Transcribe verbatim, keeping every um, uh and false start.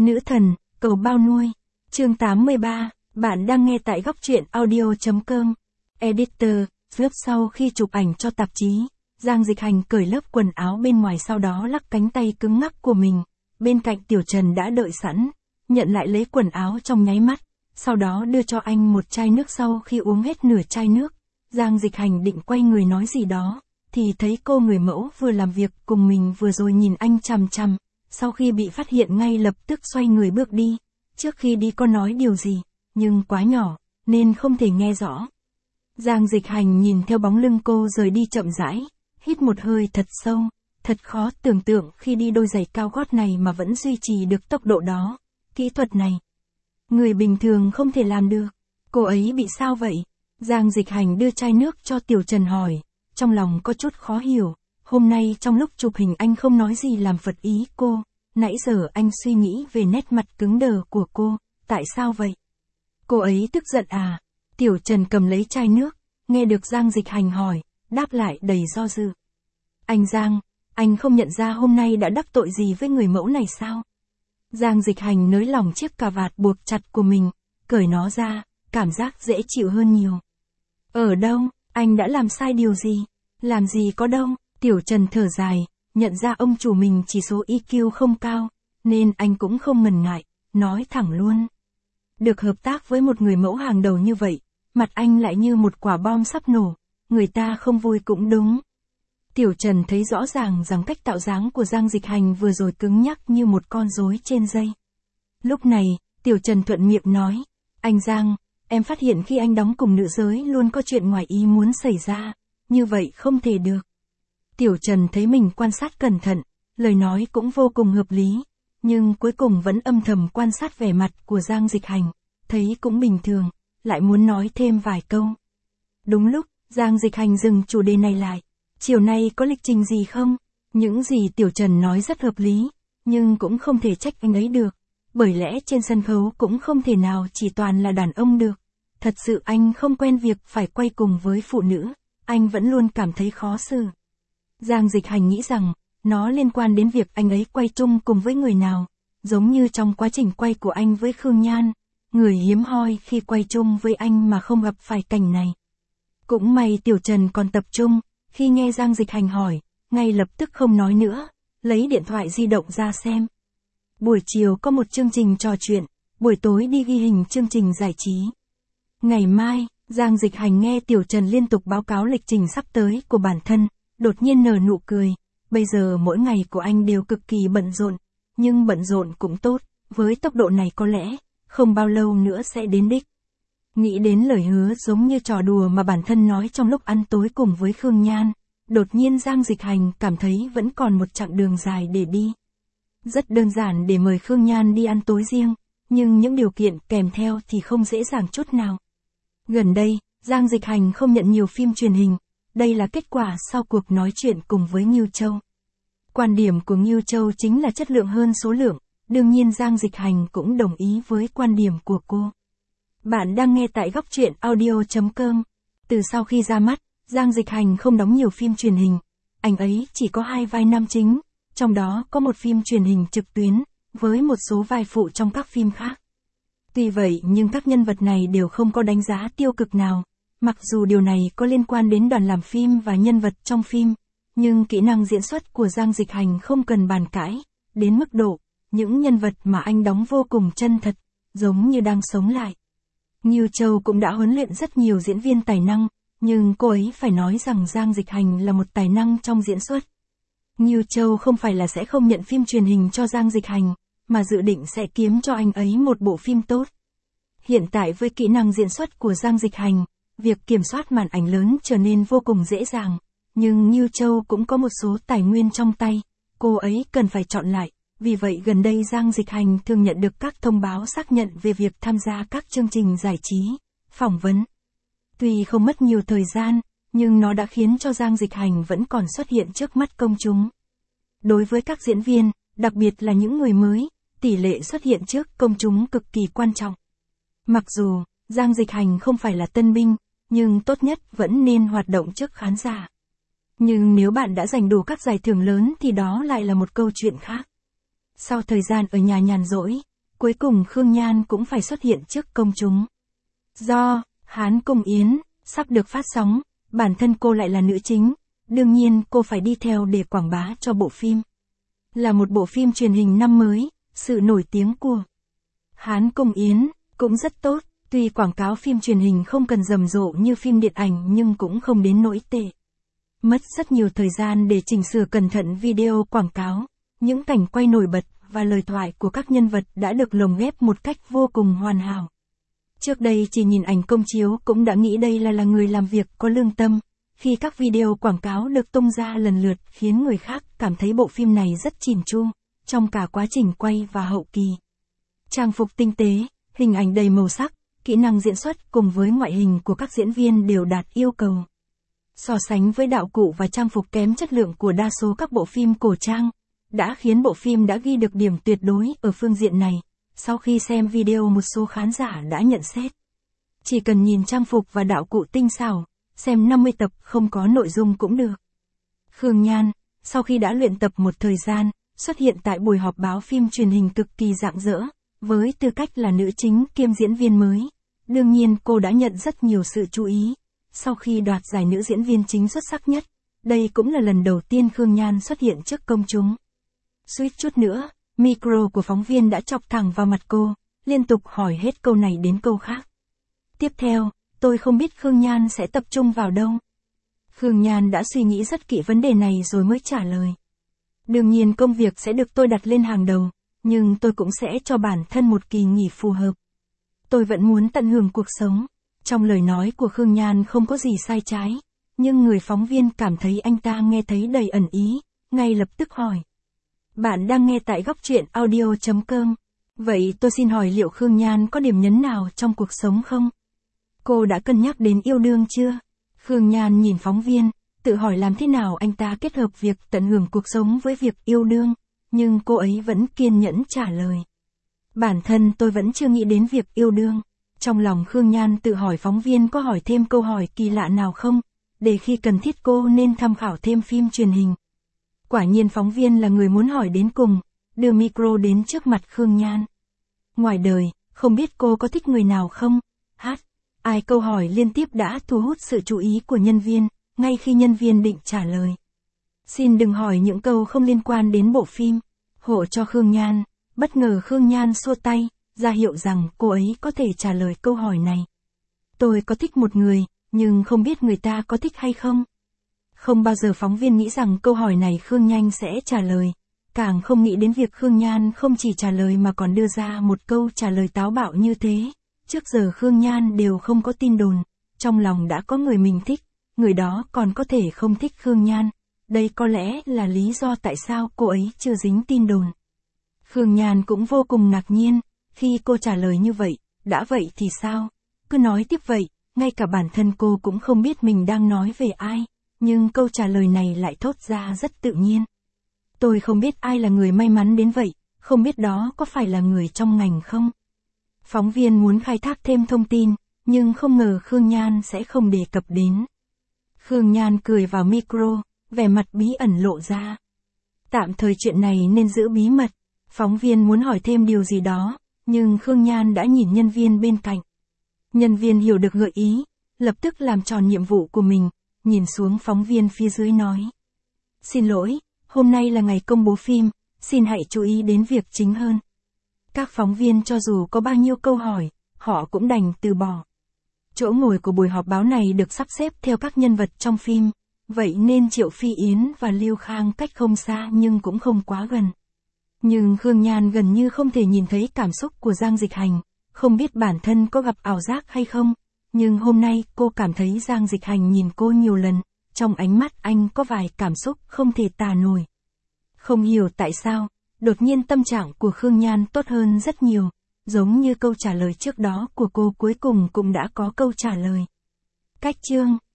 Nữ thần, cầu bao nuôi. Chương tám mươi ba, bạn đang nghe tại góc truyện audio chấm com. Editor, Phước sau khi chụp ảnh cho tạp chí, Giang Dịch Hành cởi lớp quần áo bên ngoài sau đó lắc cánh tay cứng ngắc của mình. Bên cạnh Tiểu Trần đã đợi sẵn, nhận lại lấy quần áo trong nháy mắt, sau đó đưa cho anh một chai nước. Sau khi uống hết nửa chai nước, Giang Dịch Hành định quay người nói gì đó, thì thấy cô người mẫu vừa làm việc cùng mình vừa rồi nhìn anh chằm chằm. Sau khi bị phát hiện ngay lập tức xoay người bước đi. Trước khi đi có nói điều gì, nhưng quá nhỏ, nên không thể nghe rõ. Giang Dịch Hành nhìn theo bóng lưng cô rời đi chậm rãi, hít một hơi thật sâu. Thật khó tưởng tượng khi đi đôi giày cao gót này mà vẫn duy trì được tốc độ đó. Kỹ thuật này, người bình thường không thể làm được. Cô ấy bị sao vậy? Giang Dịch Hành đưa chai nước cho Tiểu Trần hỏi, trong lòng có chút khó hiểu. Hôm nay trong lúc chụp hình anh không nói gì làm phật ý cô. Nãy giờ anh suy nghĩ về nét mặt cứng đờ của cô, tại sao vậy? Cô ấy tức giận à? Tiểu Trần cầm lấy chai nước, nghe được Giang Dịch Hành hỏi, đáp lại đầy do dự. Anh Giang, anh không nhận ra hôm nay đã đắc tội gì với người mẫu này sao? Giang Dịch Hành nới lỏng chiếc cà vạt buộc chặt của mình, cởi nó ra, cảm giác dễ chịu hơn nhiều. Ở đâu, anh đã làm sai điều gì? Làm gì có đâu? Tiểu Trần thở dài, nhận ra ông chủ mình chỉ số i kiu không cao, nên anh cũng không ngần ngại, nói thẳng luôn. Được hợp tác với một người mẫu hàng đầu như vậy, mặt anh lại như một quả bom sắp nổ, người ta không vui cũng đúng. Tiểu Trần thấy rõ ràng rằng cách tạo dáng của Giang Dịch Hành vừa rồi cứng nhắc như một con rối trên dây. Lúc này, Tiểu Trần thuận miệng nói, anh Giang, em phát hiện khi anh đóng cùng nữ giới luôn có chuyện ngoài ý muốn xảy ra, như vậy không thể được. Tiểu Trần thấy mình quan sát cẩn thận, lời nói cũng vô cùng hợp lý, nhưng cuối cùng vẫn âm thầm quan sát vẻ mặt của Giang Dịch Hành, thấy cũng bình thường, lại muốn nói thêm vài câu. Đúng lúc, Giang Dịch Hành dừng chủ đề này lại, chiều nay có lịch trình gì không? Những gì Tiểu Trần nói rất hợp lý, nhưng cũng không thể trách anh ấy được, bởi lẽ trên sân khấu cũng không thể nào chỉ toàn là đàn ông được. Thật sự anh không quen việc phải quay cùng với phụ nữ, anh vẫn luôn cảm thấy khó xử. Giang Dịch Hành nghĩ rằng, nó liên quan đến việc anh ấy quay chung cùng với người nào, giống như trong quá trình quay của anh với Khương Nhan, người hiếm hoi khi quay chung với anh mà không gặp phải cảnh này. Cũng may Tiểu Trần còn tập trung, khi nghe Giang Dịch Hành hỏi, ngay lập tức không nói nữa, lấy điện thoại di động ra xem. Buổi chiều có một chương trình trò chuyện, buổi tối đi ghi hình chương trình giải trí. Ngày mai, Giang Dịch Hành nghe Tiểu Trần liên tục báo cáo lịch trình sắp tới của bản thân, đột nhiên nở nụ cười. Bây giờ mỗi ngày của anh đều cực kỳ bận rộn, nhưng bận rộn cũng tốt, với tốc độ này có lẽ, không bao lâu nữa sẽ đến đích. Nghĩ đến lời hứa giống như trò đùa mà bản thân nói trong lúc ăn tối cùng với Khương Nhan, đột nhiên Giang Dịch Hành cảm thấy vẫn còn một chặng đường dài để đi. Rất đơn giản để mời Khương Nhan đi ăn tối riêng, nhưng những điều kiện kèm theo thì không dễ dàng chút nào. Gần đây, Giang Dịch Hành không nhận nhiều phim truyền hình, đây là kết quả sau cuộc nói chuyện cùng với Ngưu Châu. Quan điểm của Ngưu Châu chính là chất lượng hơn số lượng, đương nhiên Giang Dịch Hành cũng đồng ý với quan điểm của cô. Bạn đang nghe tại góc truyện audio chấm com. Từ sau khi ra mắt, Giang Dịch Hành không đóng nhiều phim truyền hình, anh ấy chỉ có hai vai nam chính, trong đó có một phim truyền hình trực tuyến, với một số vai phụ trong các phim khác. Tuy vậy nhưng các nhân vật này đều không có đánh giá tiêu cực nào. Mặc dù điều này có liên quan đến đoàn làm phim và nhân vật trong phim, nhưng kỹ năng diễn xuất của Giang Dịch Hành không cần bàn cãi, đến mức độ, những nhân vật mà anh đóng vô cùng chân thật, giống như đang sống lại. Ngưu Châu cũng đã huấn luyện rất nhiều diễn viên tài năng, nhưng cô ấy phải nói rằng Giang Dịch Hành là một tài năng trong diễn xuất. Ngưu Châu không phải là sẽ không nhận phim truyền hình cho Giang Dịch Hành, mà dự định sẽ kiếm cho anh ấy một bộ phim tốt. Hiện tại với kỹ năng diễn xuất của Giang Dịch Hành, việc kiểm soát màn ảnh lớn trở nên vô cùng dễ dàng, nhưng Ngưu Châu cũng có một số tài nguyên trong tay, cô ấy cần phải chọn lại, vì vậy gần đây Giang Dịch Hành thường nhận được các thông báo xác nhận về việc tham gia các chương trình giải trí, phỏng vấn. Tuy không mất nhiều thời gian, nhưng nó đã khiến cho Giang Dịch Hành vẫn còn xuất hiện trước mắt công chúng. Đối với các diễn viên, đặc biệt là những người mới, tỷ lệ xuất hiện trước công chúng cực kỳ quan trọng. Mặc dù, Giang Dịch Hành không phải là tân binh, nhưng tốt nhất vẫn nên hoạt động trước khán giả. Nhưng nếu bạn đã giành đủ các giải thưởng lớn thì đó lại là một câu chuyện khác. Sau thời gian ở nhà nhàn rỗi, cuối cùng Khương Nhan cũng phải xuất hiện trước công chúng. Do Hán Cung Yến sắp được phát sóng, bản thân cô lại là nữ chính, đương nhiên cô phải đi theo để quảng bá cho bộ phim. Là một bộ phim truyền hình năm mới, sự nổi tiếng của Hán Cung Yến cũng rất tốt, tuy quảng cáo phim truyền hình không cần rầm rộ như phim điện ảnh nhưng cũng không đến nỗi tệ. Mất rất nhiều thời gian để chỉnh sửa cẩn thận video quảng cáo, những cảnh quay nổi bật và lời thoại của các nhân vật đã được lồng ghép một cách vô cùng hoàn hảo. Trước đây chỉ nhìn ảnh công chiếu cũng đã nghĩ đây là là người làm việc có lương tâm, khi các video quảng cáo được tung ra lần lượt khiến người khác cảm thấy bộ phim này rất chỉn chu, trong cả quá trình quay và hậu kỳ. Trang phục tinh tế, hình ảnh đầy màu sắc, kỹ năng diễn xuất cùng với ngoại hình của các diễn viên đều đạt yêu cầu. So sánh với đạo cụ và trang phục kém chất lượng của đa số các bộ phim cổ trang, đã khiến bộ phim đã ghi được điểm tuyệt đối ở phương diện này. Sau khi xem video một số khán giả đã nhận xét. Chỉ cần nhìn trang phục và đạo cụ tinh xảo, xem năm mươi tập không có nội dung cũng được. Khương Nhan, sau khi đã luyện tập một thời gian, xuất hiện tại buổi họp báo phim truyền hình cực kỳ rạng rỡ, với tư cách là nữ chính kiêm diễn viên mới. Đương nhiên cô đã nhận rất nhiều sự chú ý. Sau khi đoạt giải nữ diễn viên chính xuất sắc nhất, đây cũng là lần đầu tiên Khương Nhan xuất hiện trước công chúng. Suýt chút nữa, micro của phóng viên đã chọc thẳng vào mặt cô, liên tục hỏi hết câu này đến câu khác. Tiếp theo, tôi không biết Khương Nhan sẽ tập trung vào đâu. Khương Nhan đã suy nghĩ rất kỹ vấn đề này rồi mới trả lời. Đương nhiên công việc sẽ được tôi đặt lên hàng đầu, nhưng tôi cũng sẽ cho bản thân một kỳ nghỉ phù hợp. Tôi vẫn muốn tận hưởng cuộc sống. Trong lời nói của Khương Nhan không có gì sai trái, nhưng người phóng viên cảm thấy anh ta nghe thấy đầy ẩn ý, ngay lập tức hỏi. Bạn đang nghe tại góc truyện audio chấm com. Vậy tôi xin hỏi liệu Khương Nhan có điểm nhấn nào trong cuộc sống không? Cô đã cân nhắc đến yêu đương chưa? Khương Nhan nhìn phóng viên, tự hỏi làm thế nào anh ta kết hợp việc tận hưởng cuộc sống với việc yêu đương, nhưng cô ấy vẫn kiên nhẫn trả lời. Bản thân tôi vẫn chưa nghĩ đến việc yêu đương. Trong lòng Khương Nhan tự hỏi phóng viên có hỏi thêm câu hỏi kỳ lạ nào không, để khi cần thiết cô nên tham khảo thêm phim truyền hình. Quả nhiên phóng viên là người muốn hỏi đến cùng, đưa micro đến trước mặt Khương Nhan. Ngoài đời, không biết cô có thích người nào không? Hát. Ai câu hỏi liên tiếp đã thu hút sự chú ý của nhân viên, ngay khi nhân viên định trả lời. Xin đừng hỏi những câu không liên quan đến bộ phim. Hộ cho Khương Nhan, bất ngờ Khương Nhan xua tay, ra hiệu rằng cô ấy có thể trả lời câu hỏi này. Tôi có thích một người, nhưng không biết người ta có thích hay không. Không bao giờ phóng viên nghĩ rằng câu hỏi này Khương Nhan sẽ trả lời, càng không nghĩ đến việc Khương Nhan không chỉ trả lời mà còn đưa ra một câu trả lời táo bạo như thế. Trước giờ Khương Nhan đều không có tin đồn, trong lòng đã có người mình thích, người đó còn có thể không thích Khương Nhan. Đây có lẽ là lý do tại sao cô ấy chưa dính tin đồn. Khương Nhan cũng vô cùng ngạc nhiên, khi cô trả lời như vậy, đã vậy thì sao? Cứ nói tiếp vậy, ngay cả bản thân cô cũng không biết mình đang nói về ai, nhưng câu trả lời này lại thốt ra rất tự nhiên. Tôi không biết ai là người may mắn đến vậy, không biết đó có phải là người trong ngành không? Phóng viên muốn khai thác thêm thông tin, nhưng không ngờ Khương Nhan sẽ không đề cập đến. Khương Nhan cười vào micro, vẻ mặt bí ẩn lộ ra. Tạm thời chuyện này nên giữ bí mật. Phóng viên muốn hỏi thêm điều gì đó, nhưng Khương Nhan đã nhìn nhân viên bên cạnh. Nhân viên hiểu được gợi ý, lập tức làm tròn nhiệm vụ của mình, nhìn xuống phóng viên phía dưới nói. Xin lỗi, hôm nay là ngày công bố phim, xin hãy chú ý đến việc chính hơn. Các phóng viên cho dù có bao nhiêu câu hỏi, họ cũng đành từ bỏ. Chỗ ngồi của buổi họp báo này được sắp xếp theo các nhân vật trong phim, vậy nên Triệu Phi Yến và Lưu Khang cách không xa nhưng cũng không quá gần. Nhưng Khương Nhan gần như không thể nhìn thấy cảm xúc của Giang Dịch Hành, không biết bản thân có gặp ảo giác hay không, nhưng hôm nay cô cảm thấy Giang Dịch Hành nhìn cô nhiều lần, trong ánh mắt anh có vài cảm xúc không thể tả nổi. Không hiểu tại sao, đột nhiên tâm trạng của Khương Nhan tốt hơn rất nhiều, giống như câu trả lời trước đó của cô cuối cùng cũng đã có câu trả lời. Cách chương